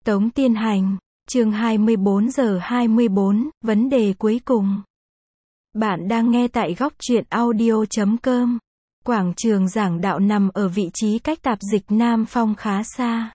Tống Tiên Hành, chương 24 giờ 24, vấn đề cuối cùng. Bạn đang nghe tại góc truyện audio.com. Quảng trường giảng đạo nằm ở vị trí cách tạp dịch Nam Phong khá xa.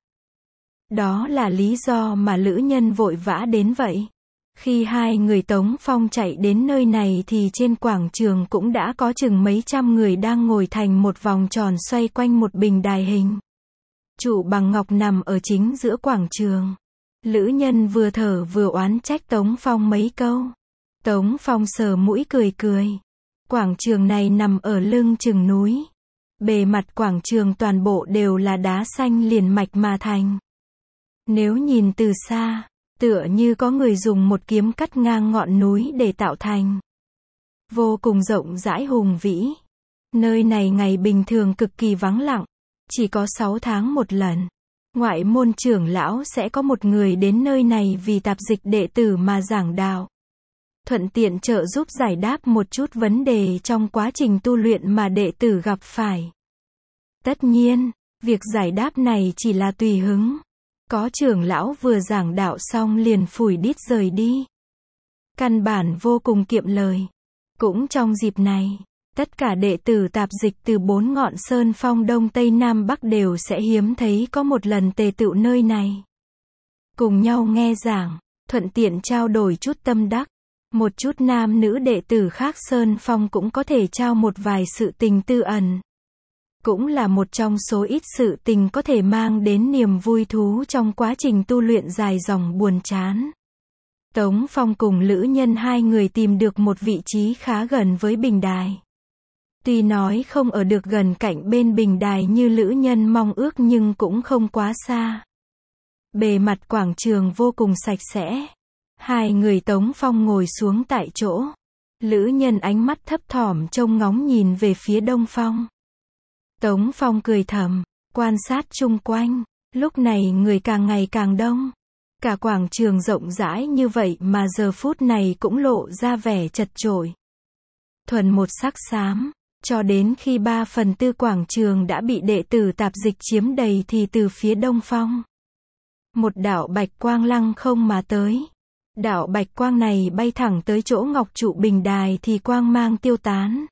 Đó là lý do mà Lữ Nhân vội vã đến vậy. Khi hai người Tống Phong chạy đến nơi này thì trên quảng trường cũng đã có chừng mấy trăm người đang ngồi thành một vòng tròn xoay quanh một bình đài hình trụ bằng ngọc nằm ở chính giữa quảng trường. Lữ Nhân vừa thở vừa oán trách Tống Phong mấy câu. Tống Phong sờ mũi cười cười. Quảng trường này nằm ở lưng chừng núi. Bề mặt quảng trường toàn bộ đều là đá xanh liền mạch mà thành. Nếu nhìn từ xa, tựa như có người dùng một kiếm cắt ngang ngọn núi để tạo thành. Vô cùng rộng rãi hùng vĩ. Nơi này ngày bình thường cực kỳ vắng lặng. Chỉ có 6 tháng một lần. Ngoại môn trưởng lão sẽ có một người đến nơi này vì tạp dịch đệ tử mà giảng đạo. Thuận tiện trợ giúp giải đáp một chút vấn đề trong quá trình tu luyện mà đệ tử gặp phải. Tất nhiên, việc giải đáp này chỉ là tùy hứng. Có trưởng lão vừa giảng đạo xong liền phủi đít rời đi. Căn bản vô cùng kiệm lời. Cũng trong dịp này, tất cả đệ tử tạp dịch từ 4 ngọn sơn phong Đông Tây Nam Bắc đều sẽ hiếm thấy có một lần tề tựu nơi này. Cùng nhau nghe giảng, thuận tiện trao đổi chút tâm đắc. Một chút nam nữ đệ tử khác sơn phong cũng có thể trao một vài sự tình tư ẩn. Cũng là một trong số ít sự tình có thể mang đến niềm vui thú trong quá trình tu luyện dài dòng buồn chán. Tống Phong cùng Lữ Nhân hai người tìm được một vị trí khá gần với bình đài. Tuy nói không ở được gần cạnh bên bình đài như Lữ Nhân mong ước nhưng cũng không quá xa. Bề mặt quảng trường vô cùng sạch sẽ. Hai người Tống Phong ngồi xuống tại chỗ. Lữ Nhân ánh mắt thấp thỏm trông ngóng nhìn về phía Đông Phong. Tống Phong cười thầm, quan sát chung quanh. Lúc này người càng ngày càng đông. Cả quảng trường rộng rãi như vậy mà giờ phút này cũng lộ ra vẻ chật chội. Thuần một sắc xám. Cho đến khi 3/4 quảng trường đã bị đệ tử tạp dịch chiếm đầy thì từ phía Đông Phong, một đạo bạch quang lăng không mà tới. Đạo bạch quang này bay thẳng tới chỗ ngọc trụ bình đài thì quang mang tiêu tán.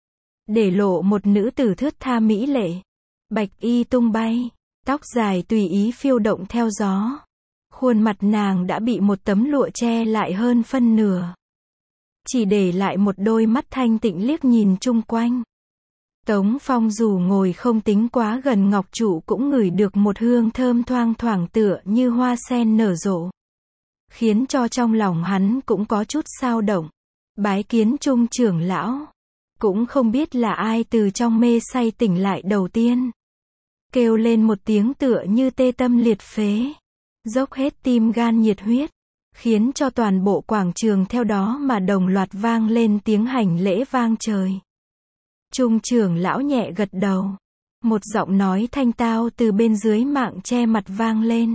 Để lộ một nữ tử thướt tha mỹ lệ. Bạch y tung bay, tóc dài tùy ý phiêu động theo gió. Khuôn mặt nàng đã bị một tấm lụa che lại hơn phân nửa. Chỉ để lại một đôi mắt thanh tịnh liếc nhìn chung quanh. Tống Phong dù ngồi không tính quá gần ngọc trụ cũng ngửi được một hương thơm thoang thoảng tựa như hoa sen nở rộ. Khiến cho trong lòng hắn cũng có chút xao động. Bái kiến Trung trưởng lão. Cũng không biết là ai từ trong mê say tỉnh lại đầu tiên. Kêu lên một tiếng tựa như tê tâm liệt phế. Dốc hết tim gan nhiệt huyết. Khiến cho toàn bộ quảng trường theo đó mà đồng loạt vang lên tiếng hành lễ vang trời. Trung trưởng lão nhẹ gật đầu. Một giọng nói thanh tao từ bên dưới mạng che mặt vang lên.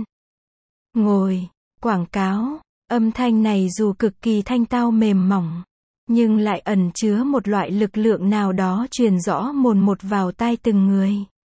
Ngồi, quảng cáo. Âm thanh này dù cực kỳ thanh tao mềm mỏng, nhưng lại ẩn chứa một loại lực lượng nào đó truyền rõ mồn một vào tai từng người.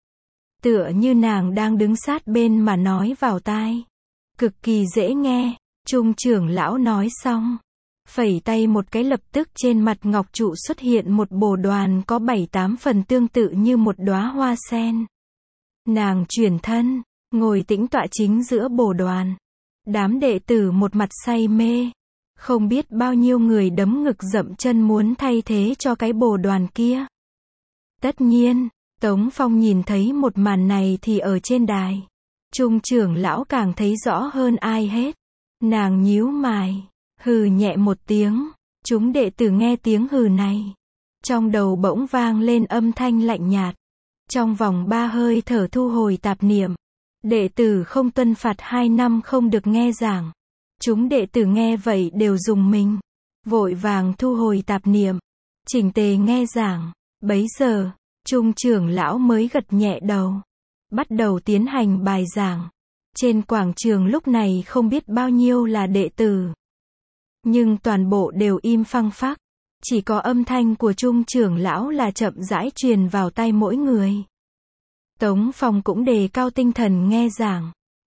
Tựa như nàng đang đứng sát bên mà nói vào tai. Cực kỳ dễ nghe. Trung trưởng lão nói xong, phẩy tay một cái lập tức trên mặt ngọc trụ xuất hiện một bồ đoàn có 7-8 phần tương tự như một đóa hoa sen. Nàng chuyển thân, ngồi tĩnh tọa chính giữa bồ đoàn. Đám đệ tử một mặt say mê. Không biết bao nhiêu người đấm ngực dậm chân muốn thay thế cho cái bồ đoàn kia. Tất nhiên, Tống Phong nhìn thấy một màn này thì ở trên đài. Trung trưởng lão càng thấy rõ hơn ai hết. Nàng nhíu mày, hừ nhẹ một tiếng. Chúng đệ tử nghe tiếng hừ này. Trong đầu bỗng vang lên âm thanh lạnh nhạt. Trong vòng 3 hơi thở thu hồi tạp niệm. Đệ tử không tuân phạt 2 năm không được nghe giảng. Chúng đệ tử nghe vậy đều rùng mình. Vội vàng thu hồi tạp niệm. Chỉnh tề nghe giảng. Bấy giờ, Trung trưởng lão mới gật nhẹ đầu. Bắt đầu tiến hành bài giảng. Trên quảng trường lúc này không biết bao nhiêu là đệ tử. Nhưng toàn bộ đều im phăng phắc. Chỉ có âm thanh của Trung trưởng lão là chậm rãi truyền vào tai mỗi người. Tống Phong cũng đề cao tinh thần nghe giảng.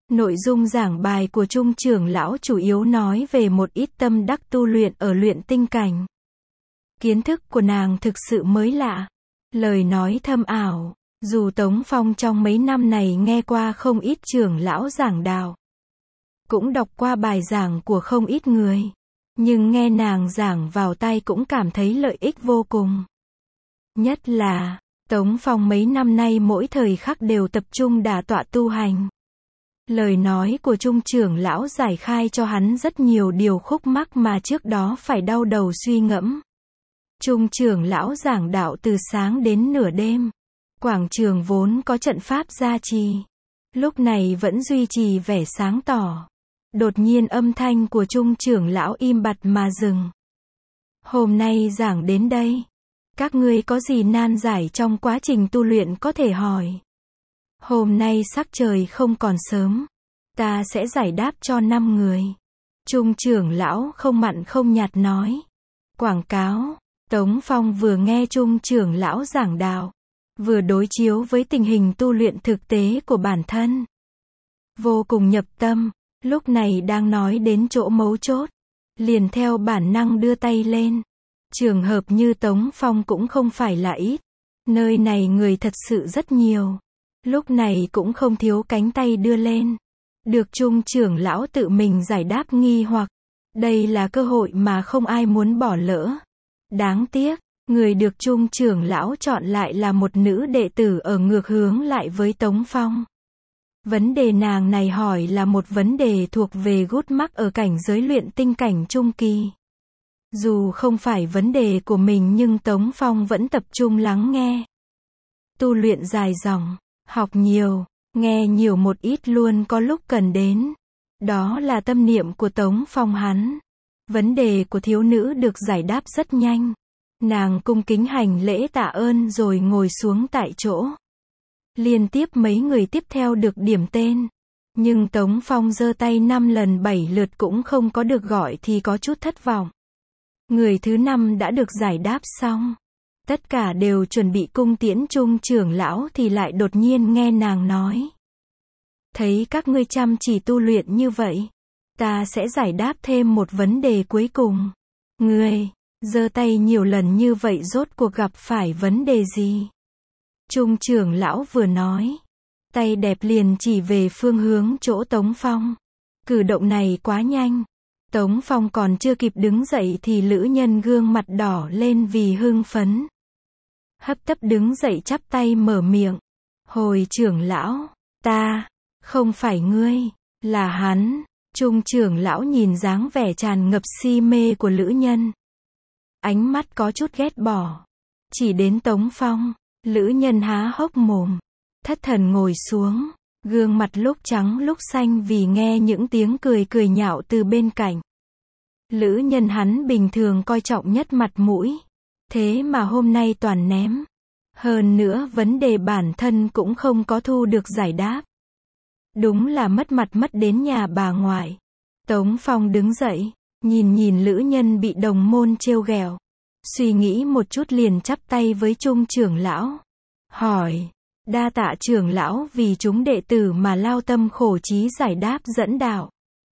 Nội dung giảng bài của Trung trưởng lão chủ yếu nói về một ít tâm đắc tu luyện ở luyện tinh cảnh. Kiến thức của nàng thực sự mới lạ, lời nói thâm ảo. Dù Tống Phong trong mấy năm này nghe qua không ít trưởng lão giảng đạo, cũng đọc qua bài giảng của không ít người, nhưng nghe nàng giảng vào tai cũng cảm thấy lợi ích vô cùng. Nhất là, Tống Phong mấy năm nay mỗi thời khắc đều tập trung đả tọa tu hành. Lời nói của Trung trưởng lão giải khai cho hắn rất nhiều điều khúc mắc mà trước đó phải đau đầu suy ngẫm. Trung trưởng lão giảng đạo từ sáng đến nửa đêm. Quảng trường vốn có trận pháp gia trì, lúc này vẫn duy trì vẻ sáng tỏ. Đột nhiên âm thanh của Trung trưởng lão im bặt mà dừng. Hôm nay giảng đến đây. Các ngươi có gì nan giải trong quá trình tu luyện có thể hỏi. Hôm nay sắc trời không còn sớm, ta sẽ giải đáp cho 5 người. Trung trưởng lão không mặn không nhạt nói. Quảng cáo. Tống Phong vừa nghe Trung trưởng lão giảng đạo, vừa đối chiếu với tình hình tu luyện thực tế của bản thân. Vô cùng nhập tâm, lúc này đang nói đến chỗ mấu chốt, liền theo bản năng đưa tay lên. Trường hợp như Tống Phong cũng không phải là ít, nơi này người thật sự rất nhiều. Lúc này cũng không thiếu cánh tay đưa lên, được Trung trưởng lão tự mình giải đáp nghi hoặc. Đây là cơ hội mà không ai muốn bỏ lỡ. Đáng tiếc, người được Trung trưởng lão chọn lại là một nữ đệ tử ở ngược hướng lại với Tống Phong. Vấn đề nàng này hỏi là một vấn đề thuộc về gút mắc ở cảnh giới luyện tinh cảnh trung kỳ. Dù không phải vấn đề của mình nhưng Tống Phong vẫn tập trung lắng nghe. Tu luyện dài dòng, học nhiều, nghe nhiều một ít luôn có lúc cần đến. Đó là tâm niệm của Tống Phong hắn. Vấn đề của thiếu nữ được giải đáp rất nhanh. Nàng cung kính hành lễ tạ ơn rồi ngồi xuống tại chỗ. Liên tiếp mấy người tiếp theo được điểm tên. Nhưng Tống Phong giơ tay 5 lần 7 lượt cũng không có được gọi thì có chút thất vọng. Người thứ 5 đã được giải đáp xong. Tất cả đều chuẩn bị cung tiễn Trung trưởng lão thì lại đột nhiên nghe nàng nói. Thấy các ngươi chăm chỉ tu luyện như vậy, ta sẽ giải đáp thêm một vấn đề cuối cùng. Ngươi giơ tay nhiều lần như vậy rốt cuộc gặp phải vấn đề gì? Trung trưởng lão vừa nói, tay đẹp liền chỉ về phương hướng chỗ Tống Phong. Cử động này quá nhanh. Tống Phong còn chưa kịp đứng dậy thì lữ nhân gương mặt đỏ lên vì hưng phấn. Hấp tấp đứng dậy chắp tay mở miệng. Hồi trưởng lão, ta, không phải ngươi, là hắn. Trung trưởng lão nhìn dáng vẻ tràn ngập si mê của lữ nhân. Ánh mắt có chút ghét bỏ. Chỉ đến Tống Phong, lữ nhân há hốc mồm. Thất thần ngồi xuống, gương mặt lúc trắng lúc xanh vì nghe những tiếng cười cười nhạo từ bên cạnh. Lữ nhân hắn bình thường coi trọng nhất mặt mũi. Thế mà hôm nay toàn ném. Hơn nữa vấn đề bản thân cũng không có thu được giải đáp. Đúng là mất mặt mất đến nhà bà ngoại. Tống Phong đứng dậy, nhìn lữ nhân bị đồng môn trêu ghẹo. Suy nghĩ một chút liền chắp tay với Trung trưởng lão. Hỏi, đa tạ trưởng lão vì chúng đệ tử mà lao tâm khổ trí giải đáp dẫn đạo.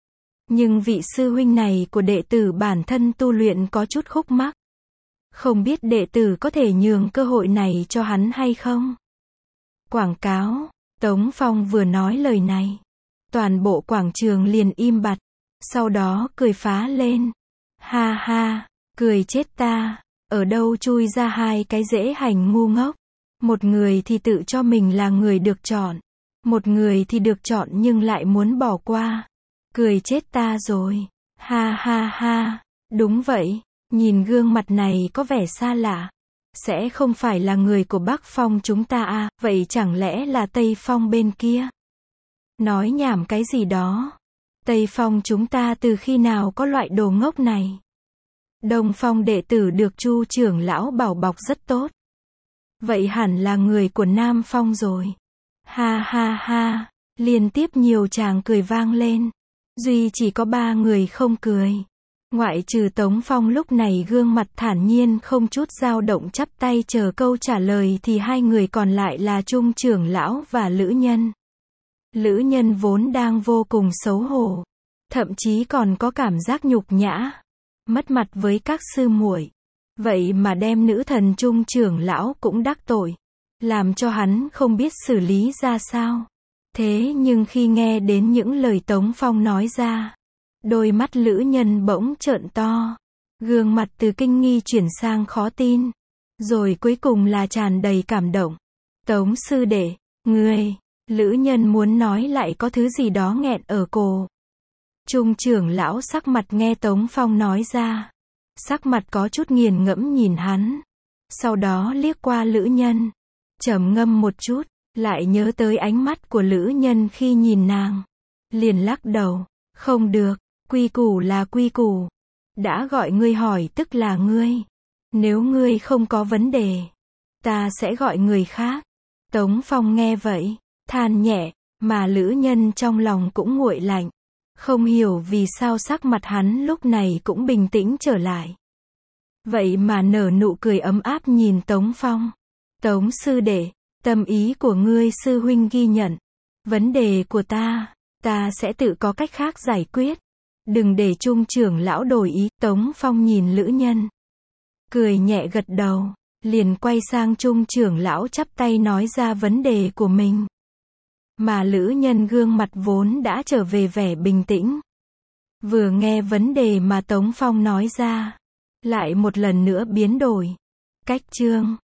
Nhưng vị sư huynh này của đệ tử bản thân tu luyện có chút khúc mắc. Không biết đệ tử có thể nhường cơ hội này cho hắn hay không? Quảng cáo. Tống Phong vừa nói lời này, toàn bộ quảng trường liền im bặt. Sau đó cười phá lên. Ha ha, cười chết ta. Ở đâu chui ra hai cái dễ hành ngu ngốc. Một người thì tự cho mình là người được chọn. Một người thì được chọn nhưng lại muốn bỏ qua. Cười chết ta rồi. Ha ha ha. Đúng vậy, nhìn gương mặt này có vẻ xa lạ. Sẽ không phải là người của Bắc Phong chúng ta à, vậy chẳng lẽ là Tây Phong bên kia? Nói nhảm cái gì đó. Tây Phong chúng ta từ khi nào có loại đồ ngốc này? Đông Phong đệ tử được Chu trưởng lão bảo bọc rất tốt. Vậy hẳn là người của Nam Phong rồi. Ha ha ha, liên tiếp nhiều tràng cười vang lên. Duy chỉ có 3 người không cười. Ngoại trừ Tống Phong lúc này gương mặt thản nhiên không chút dao động chắp tay chờ câu trả lời thì 2 người còn lại là Trung trưởng lão và lữ nhân. Lữ Nhân vốn đang vô cùng xấu hổ, thậm chí còn có cảm giác nhục nhã, mất mặt với các sư muội. Vậy mà đem nữ thần Trung trưởng lão cũng đắc tội, làm cho hắn không biết xử lý ra sao. Thế nhưng khi nghe đến những lời Tống Phong nói ra, đôi mắt Lữ Nhân bỗng trợn to, gương mặt từ kinh nghi chuyển sang khó tin, rồi cuối cùng là tràn đầy cảm động. Tống sư đệ, ngươi, Lữ Nhân muốn nói lại có thứ gì đó nghẹn ở cổ. Trung trưởng lão sắc mặt nghe Tống Phong nói ra, sắc mặt có chút nghiền ngẫm nhìn hắn, sau đó liếc qua Lữ Nhân, trầm ngâm một chút, lại nhớ tới ánh mắt của Lữ Nhân khi nhìn nàng, liền lắc đầu, không được, quy củ là quy củ, đã gọi ngươi hỏi tức là ngươi, nếu ngươi không có vấn đề, ta sẽ gọi người khác. Tống Phong nghe vậy, than nhẹ, mà Lữ Nhân trong lòng cũng nguội lạnh, không hiểu vì sao sắc mặt hắn lúc này cũng bình tĩnh trở lại. Vậy mà nở nụ cười ấm áp nhìn Tống Phong. Tống sư đệ, tâm ý của ngươi sư huynh ghi nhận. Vấn đề của ta sẽ tự có cách khác giải quyết. Đừng để Trung trưởng lão đổi ý. Tống Phong nhìn Lữ Nhân, cười nhẹ gật đầu, liền quay sang Trung trưởng lão chắp tay nói ra vấn đề của mình. Mà Lữ Nhân gương mặt vốn đã trở về vẻ bình tĩnh, vừa nghe vấn đề mà Tống Phong nói ra, lại một lần nữa biến đổi. Cách chương